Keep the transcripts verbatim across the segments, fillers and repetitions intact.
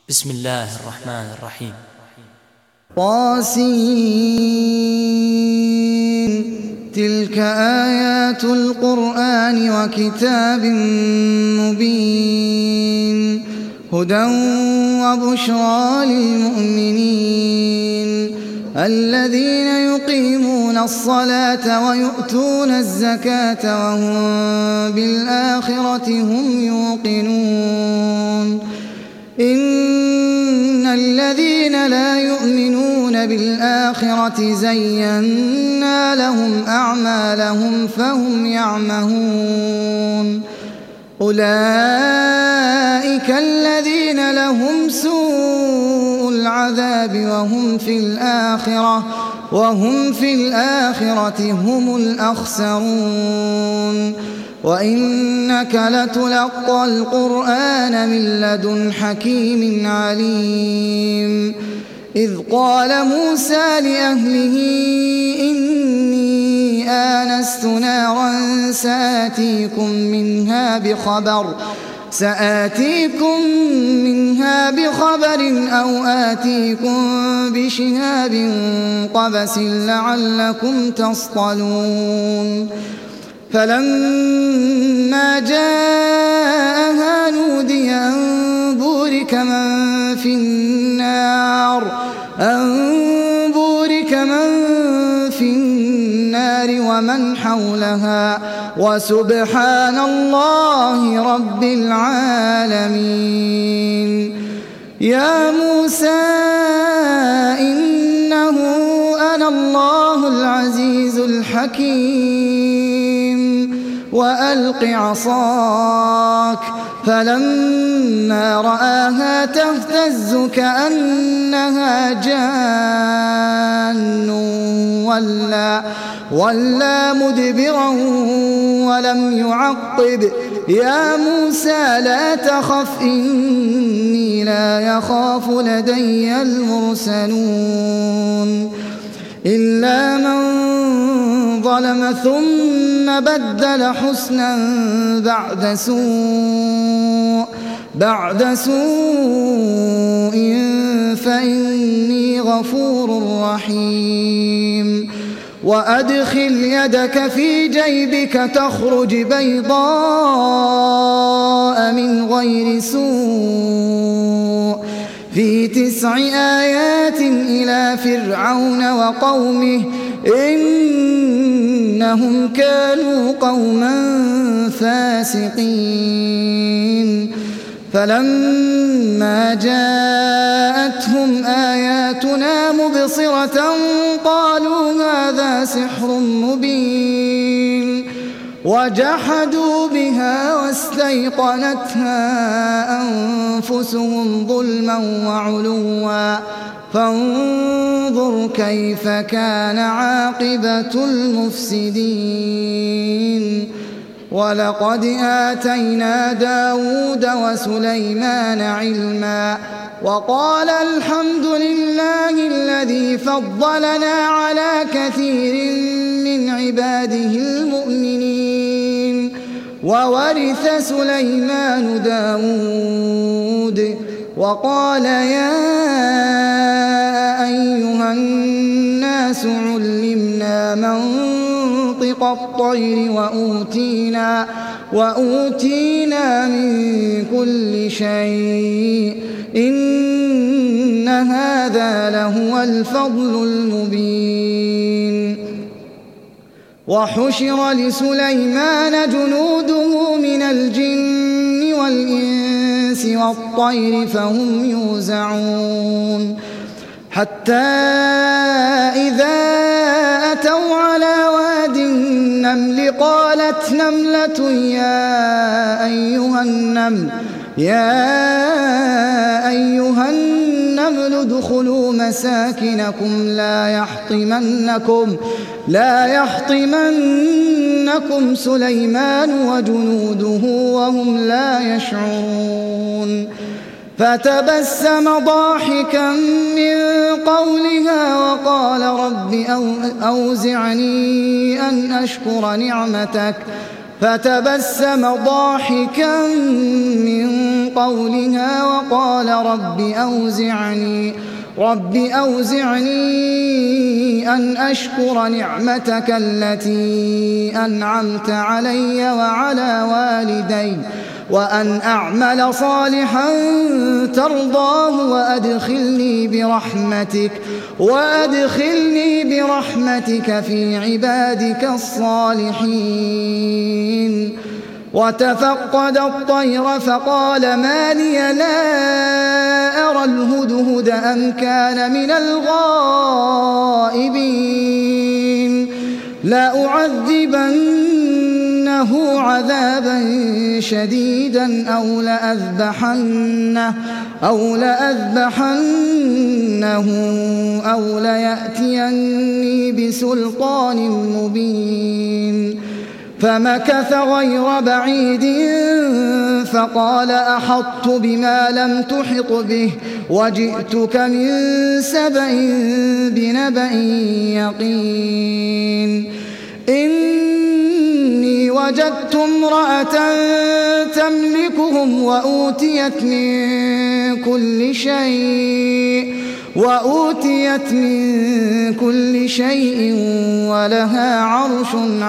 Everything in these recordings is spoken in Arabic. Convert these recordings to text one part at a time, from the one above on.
بسم الله الرحمن الرحيم. طاسين تلك آيات القرآن وكتاب مبين هدى وبشرى للمؤمنين الذين يقيمون الصلاة ويؤتون الزكاة وهم بالآخرة هم يوقنون إن الذين لا يؤمنون بالآخرة زينا لهم أعمالهم فهم يعمهون أولئك الذين لهم سوء العذاب وهم في الآخرة وهم في الآخرة هم الأخسرون وإنك لتلقى القرآن من لدن حكيم عليم إذ قال موسى لأهله إني آنست نارا سآتيكم منها بخبر سآتيكم منها بخبر أو آتيكم بشهاب قبس لعلكم تصطلون فلما جاءها نودي أن بورك من في النار أن بورك من في النار ومن حولها وسبحان الله رب العالمين يا موسى إنه أنا الله العزيز الحكيم وألق عصاك فلما رآها تهتز كأنها جان ولا, ولا مدبرا ولم يعقب يا موسى لا تخف إني لا يخاف لدي المرسلون إلا من ظلم ثم بدل حسنا بعد سوء بعد سوء فإني غفور رحيم وأدخل يدك في جيبك تخرج بيضاء من غير سوء في تسع آيات إلى فرعون وقومه إنهم كانوا قوما فاسقين فلما جاءتهم آياتنا مبصرة قالوا هذا سحر مبين وجحدوا بها واستيقنتها أنفسهم ظلما وعلوا فانظر كيف كان عاقبة المفسدين ولقد آتينا داود وسليمان علما وقال الحمد لله الذي فضلنا على كثير من عباده المؤمنين وورث سليمان داود وقال يا أيها الناس علمنا منطق الطير وأوتينا, وأوتينا من كل شيء إن هذا لهو الفضل المبين وحشر لسليمان جنوده من الجن والإنس والطير فهم يوزعون حتى إذا أتوا على واد النمل قالت نملة يا أيها النمل يا أيها النمل ادخلوا مساكنكم لا يحطمنكم لا يحطمنكم سليمان وجنوده وهم لا يشعرون فتبسم ضاحكا من قولها وقال رب أوزعني أن أشكر نعمتك فتبسم ضاحكا من قولها وقال رب أوزعني رب أوزعني أن أشكر نعمتك التي أنعمت علي وعلى والدي وأن أعمل صالحا ترضاه وأدخلني برحمتك وأدخلني برحمتك في عبادك الصالحين. وتفقد الطير فقال ما لي لا أرى الهدهد أم كان من الغائبين لأعذبنه عذابا شديدا أو لأذبحنه أو لأذبحنه أو ليأتيني بسلطان مبين. فمكث غير بعيد فقال أحطت بما لم تحط به وجئتك من سبأ بنبأ يقين. إني وجدت امرأة تملكهم وأوتيت من كل شيء وأوتيت من كل شيء ولها عرش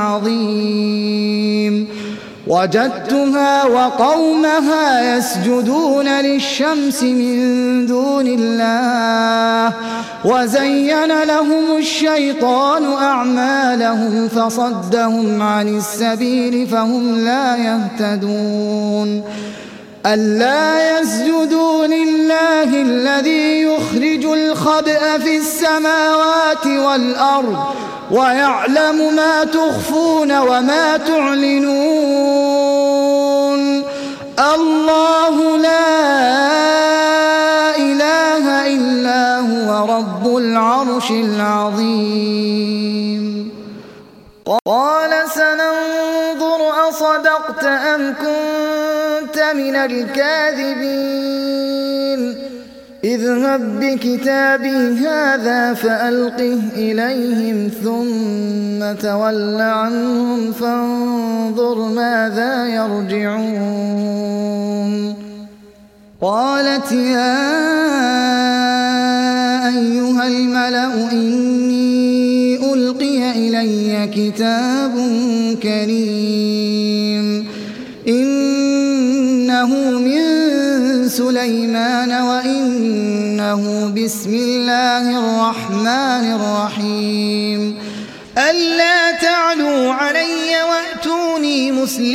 عظيم. وجدتها وقومها يسجدون للشمس من دون الله وزين لهم الشيطان أعمالهم فصدهم عن السبيل فهم لا يهتدون. ألا يسجدوا لله الذي يخرج الخبأ في السماوات والأرض ويعلم ما تخفون وما تعلنون. الله لا إله إلا هو رب العرش العظيم. قال سننظر أصدقت أم كنت من الكاذبين. اذهب بكتابي هذا فألقه إليهم ثم تول عنهم فانظر ماذا يرجعون. قالت يا أيها الملأ إني ألقي إلي كتاب كريم إنه من سليمان وإنه بسم الله الرحمن الرحيم. ألا تعلوا علي وأتوني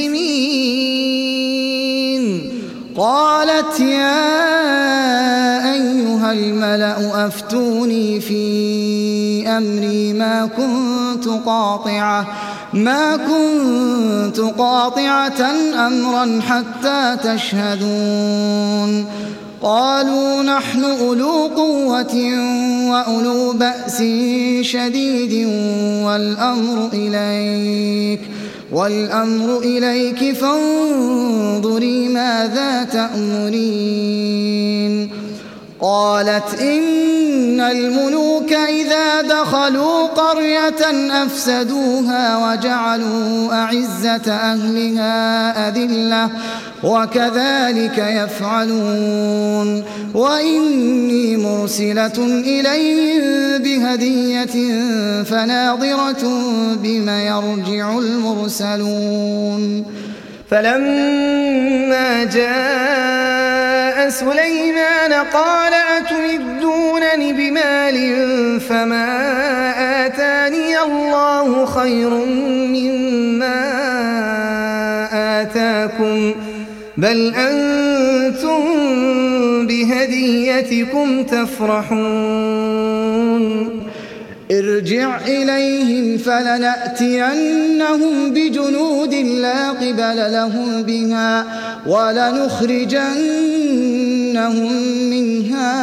مسلمين. قالت يا أيها الملأ أفتوني في أمري ما كنت قاطعة ما كنت قاطعة أمرا حتى تشهدون. قالوا نحن أولو قوة وأولو بأس شديد والأمر إليك والأمر إليك فانظري ماذا تأمرين. قالت إن الملوك إذا دخلوا قرية أفسدوها وجعلوا أعزة أهلها أذلة وكذلك يفعلون. وإني مرسلة إليهم بهدية فناظرة بما يرجع المرسلون. فلما جاء سليمان قال أتمدونني بمال فما آتاني الله خير مما آتاكم بل أنتم بهديتكم تفرحون. ارجع إليهم فلنأتينهم بجنود لا قبل لهم بها ولنخرجنهم منها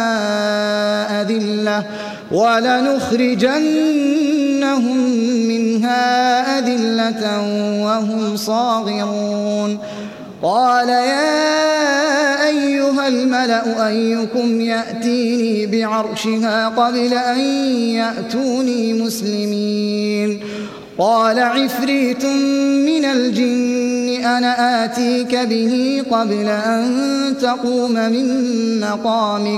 أذلة ولنخرجنهم منها أذلة وهم صاغرون. قال يا أيها الملأ أيكم يأتيني بعرشها قبل أن يأتوني مسلمين. قال عفريت من الجن أنا آتيك به قبل أن تقوم من مقامك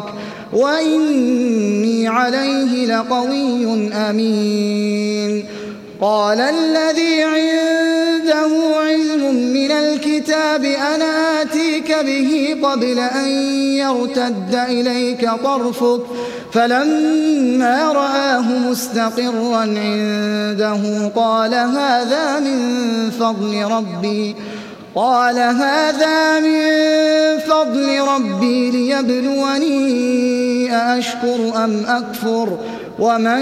وإني عليه لقوي أمين. قال الذي عنده علم من الكتاب أنا آتيك به قبل أن يرتد إليك طرفك فلما رآه مستقرا عنده قال هذا من فضل ربي قال هذا من فضل ربي ليبلوني أأشكر أم أكفر ومن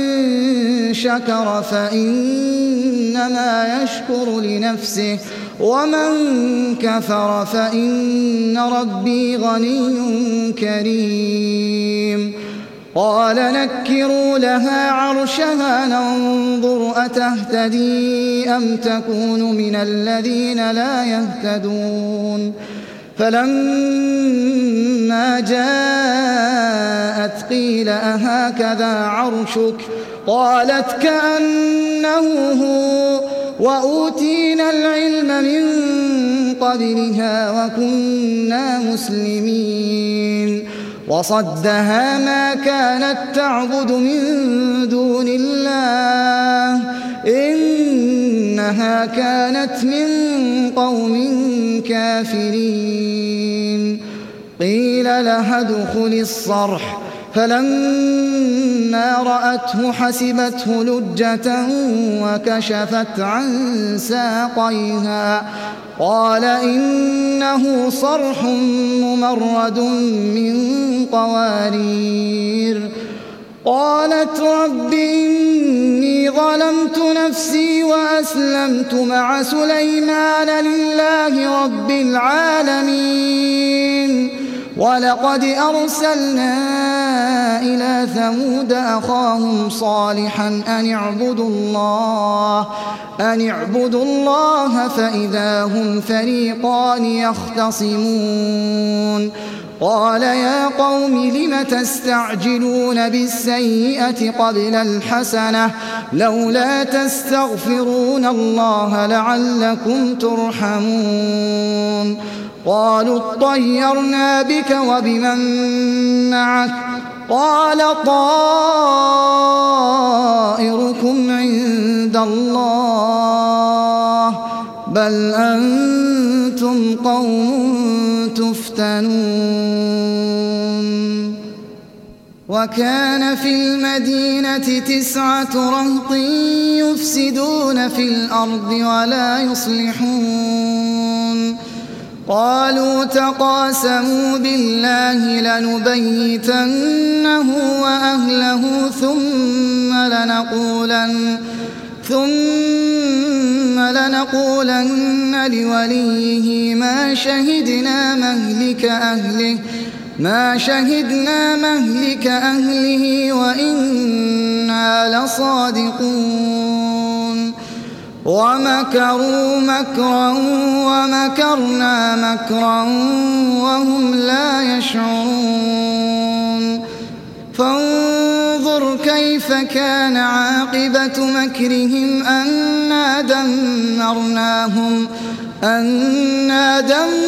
شكر فإنما يشكر لنفسه ومن كفر فإن ربي غني كريم. قال نكروا لها عرشها ننظر أتهتدي أم تكون من الذين لا يهتدون. فلما جاءت قيل أهكذا عرشك قالت كأنه هو وأوتينا العلم من قبلها وكنا مسلمين. وصدها ما كانت تعبد من دون الله إنها كانت من قوم كافرين. قيل لها ادخل الصرح فلما رأته حسبته لجة وكشفت عن ساقيها قال إنه صرح ممرد من قوارير. قالت رب إني ظلمت نفسي وأسلمت مع سليمان لله رب العالمين. ولقد أرسلنا إلى ثمود أخاهم صالحا أن اعبدوا الله أن اعبدوا الله فإذا هم فريقان يختصمون. قال يا قوم لم تستعجلون بالسيئة قبل الحسنة لولا تستغفرون الله لعلكم ترحمون. قالوا اطيرنا بك وبمن معك قال طائركم عند الله بل أنتم قوم تفتنون. وكان في المدينة تسعة رهط يفسدون في الأرض ولا يصلحون. قالوا تقاسموا بالله لنبيتنه وأهله ثم لنقولن ثم لنقولن لوليه ما شهدنا مهلك أهله ما شهدنا مهلك أهله وإنا لصادقون. ومكروا مكرا ومكرنا مكرا وهم لا يشعرون. فانظر كيف كان عاقبة مكرهم أنا دمرناهم أنا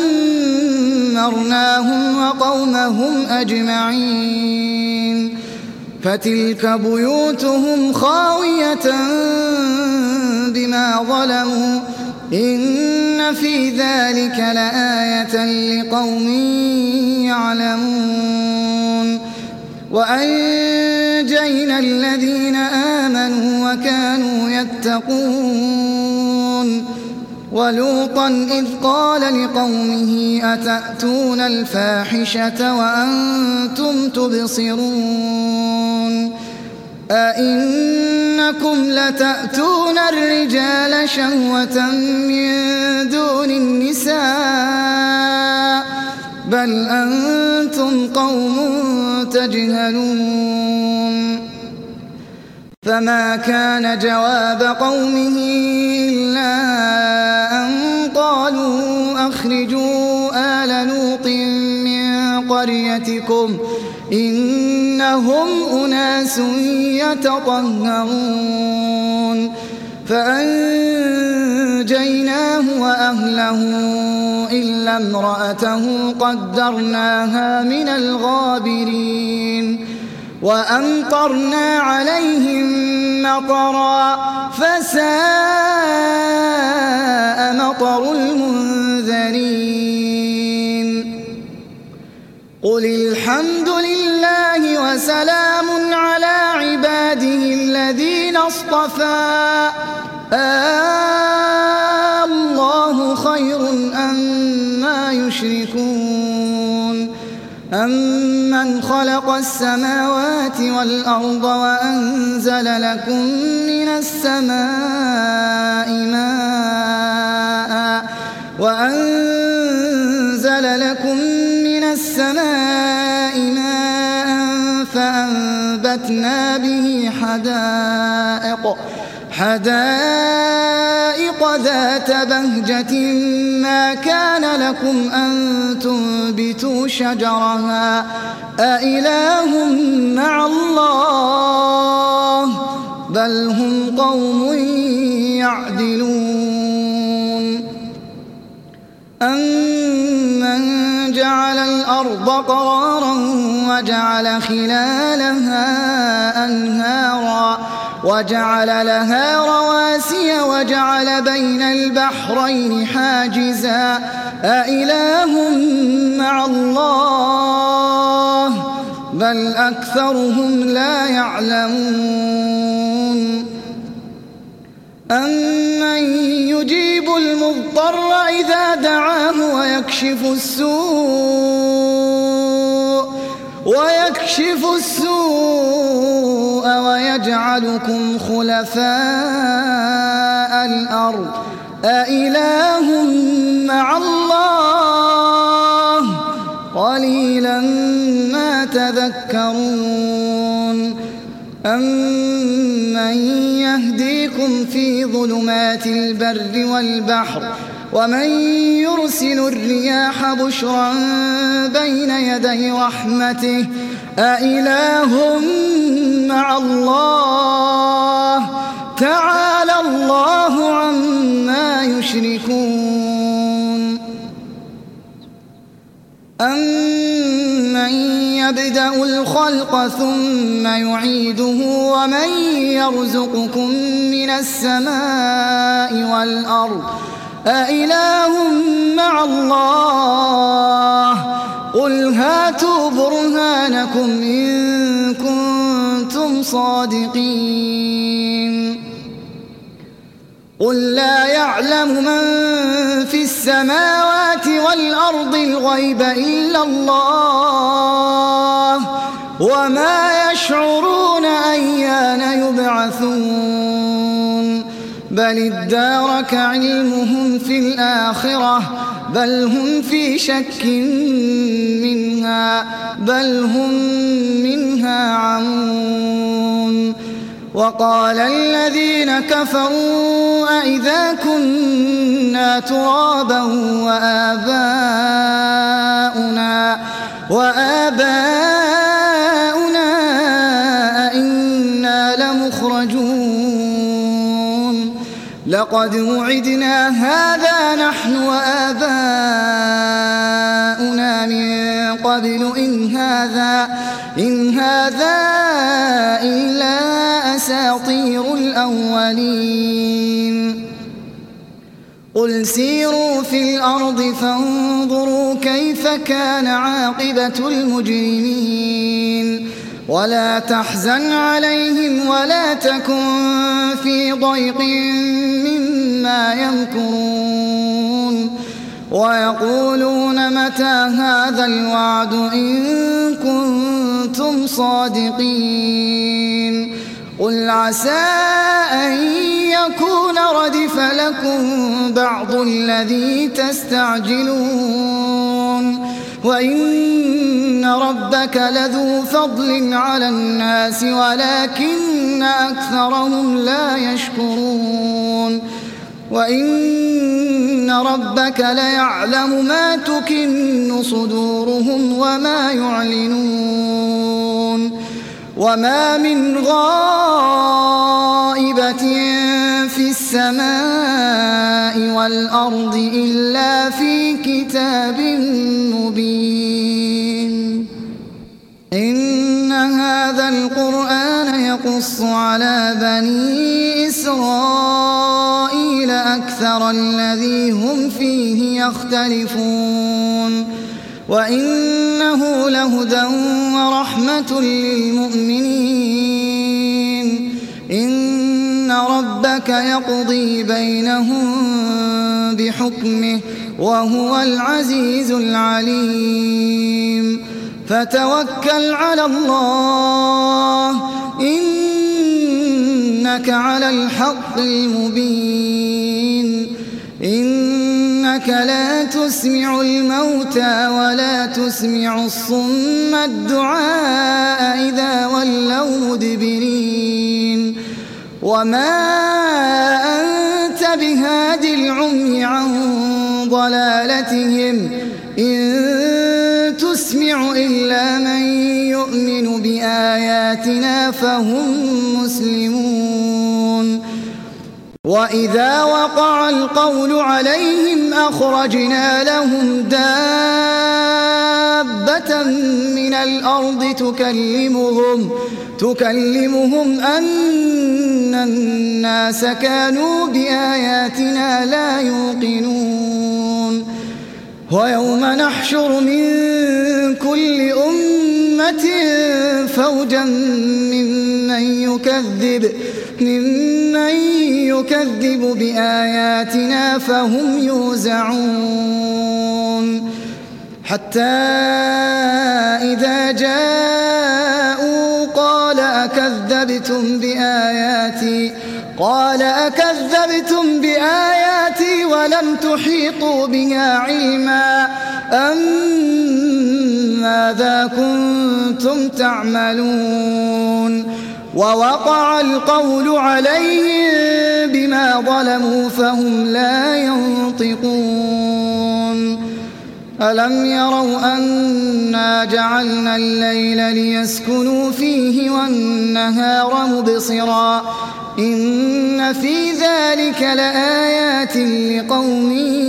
دمرناهم وقومهم أجمعين. فتلك بيوتهم خاوية بما ظلموا إن في ذلك لآية لقوم يعلمون. وأنجينا الذين آمنوا وكانوا يتقون. ولوطا إذ قال لقومه أتأتون الفاحشة وأنتم تبصرون أئنكم لتأتون الرجال شهوة من دون النساء بل أنتم قوم تجهلون. فما كان جواب قومه إلا أن قالوا أخرجوا آل لوط من قريتكم إنهم أناس يتطهرون. فأنجيناه وأهله إلا امرأته قدرناها من الغابرين وأمطرنا عليهم مطرا فساء مطر المنذرين قل الحمد لله وسلام على عباده الذين اصطفى آه الله خير أما يشركون أمن خلق السماوات والأرض وأنزل لكم من السماء ماء وأنزل لكم من السماء ماء فأنبتنا به حدائق حدائق ذات بهجة ما كان لكم أن تنبتوا شجرها أإله مع الله بل هم قوم يعدلون أمن جعل الأرض قرارا وجعل خلالها أنهارا وجعل لها رواسي وجعل بين البحرين حاجزا أإله مع الله بل أكثرهم لا يعلمون أمن يجيب المضطر إذا دعاه ويكشف السوء ويكشف السوء ويجعلكم خلفاء الأرض أإله مع الله قليلا ما تذكرون أمن يهديكم في ظلمات البر والبحر ومن يرسل الرياح بشرا بين يدي رحمته أإله مع الله تعالى الله عما يشركون أمن يبدأ الخلق ثم يعيده ومن يرزقكم من السماء والأرض أإله مع الله قل هاتوا برهانكم إن كنتم صادقين قل لا يعلم من في السماوات والأرض الغيب إلا الله وما يشعرون أيان يبعثون بل ادارك علمهم في الآخرة بل هم في شك منها بل هم منها عمون وقال الذين كفروا أئذا كنا ترابا وآباؤنا وآباؤنا أئنا لمخرجون لقد وعدنا هذا نحن وآباؤنا من قبل إن هذا إن هذا إلا أساطير الأولين قل سيروا في الأرض فانظروا كيف كان عاقبة المجرمين ولا تحزن عليهم ولا تكن في ضيق مما يمكرون ويقولون متى هذا الوعد إن كنتم صادقين قل عسى أن يكون ردف لكم بعض الذي تستعجلون وإن ربك لذو فضل على الناس ولكن أكثرهم لا يشكرون وإن ربك ليعلم ما تكن صدورهم وما يعلنون وما من غائبة في السماء والأرض إلا في كتاب مبين. إن هذا القرآن يقص على بني إسرائيل أكثر الذي هم فيه يختلفون وإنه لهدى ورحمة للمؤمنين. إن ربك يقضي بينهم بحكمه وهو العزيز العليم. فتوكل على الله إنك على الحق المبين. إنك لا تسمع الموتى ولا تسمع الصم الدعاء إذا ولوا مدبرين. وما أنت بهاد العمي عن ضلالتهم إن تسمع إلا من يؤمن بآياتنا فهم مسلمون. وإذا وقع القول عليهم أخرجنا لهم دابة من الأرض تكلمهم تكلمهم أن الناس كانوا بآياتنا لا يوقنون. ويوم نحشر من كل أمة فوجا ممن يكذب ممن يكذب بآياتنا فهم يوزعون. حتى إذا جاءوا قال أكذبتم بآياتي قال أكذبتم بآياتي ولم تحيطوا بها علما أم ماذا كنتم تعملون. ووقع القول عليهم بما ظلموا فهم لا ينطقون. ألم يروا أنا جعلنا الليل ليسكنوا فيه والنهار مبصرا إن في ذلك لآيات لقوم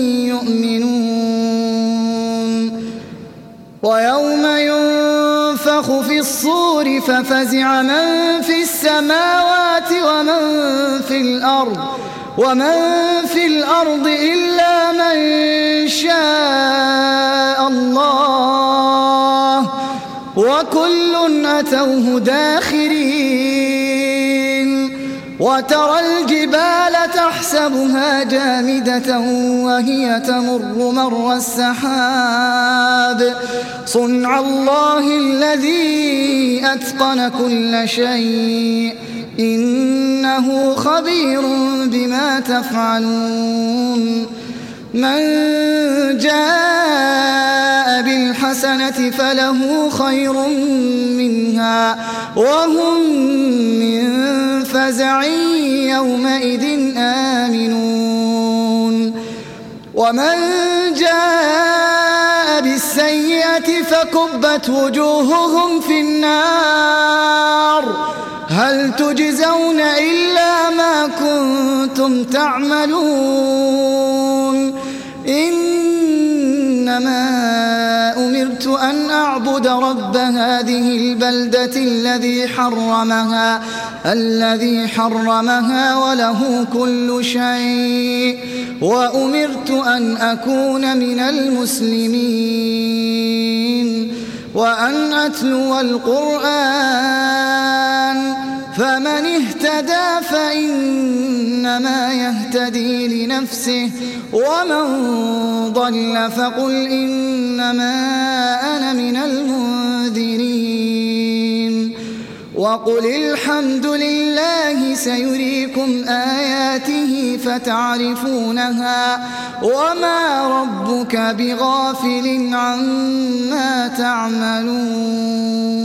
يؤمنون. ويوم ينفخ في الصور ففزع من في السماوات ومن في الأرض ومن في الأرض إلا من شاء الله وكل أتوه داخرين. وترى الجبال تحسبها جامدة وهي تمر مر السحاب صنع الله الذي أتقن كل شيء إنه خبير بما تفعلون. من جاء بالحسنة فله خير منها وهم من فزع يومئذ آمنون. ومن جاء بالسيئة فكبت وجوههم في النار هل تجزون إلا ما كنتم تعملون. إنما أمرت أن أعبد رب هذه البلدة الذي حرمها الذي حرمها وله كل شيء وأمرت أن أكون من المسلمين وأن أتلو القرآن فمن اهتدى فإنما يهتدي لنفسه ومن ضل فقل إنما أنا من المنذرين. وقل الحمد لله سيريكم آياته فتعرفونها وما ربك بغافل عما تعملون.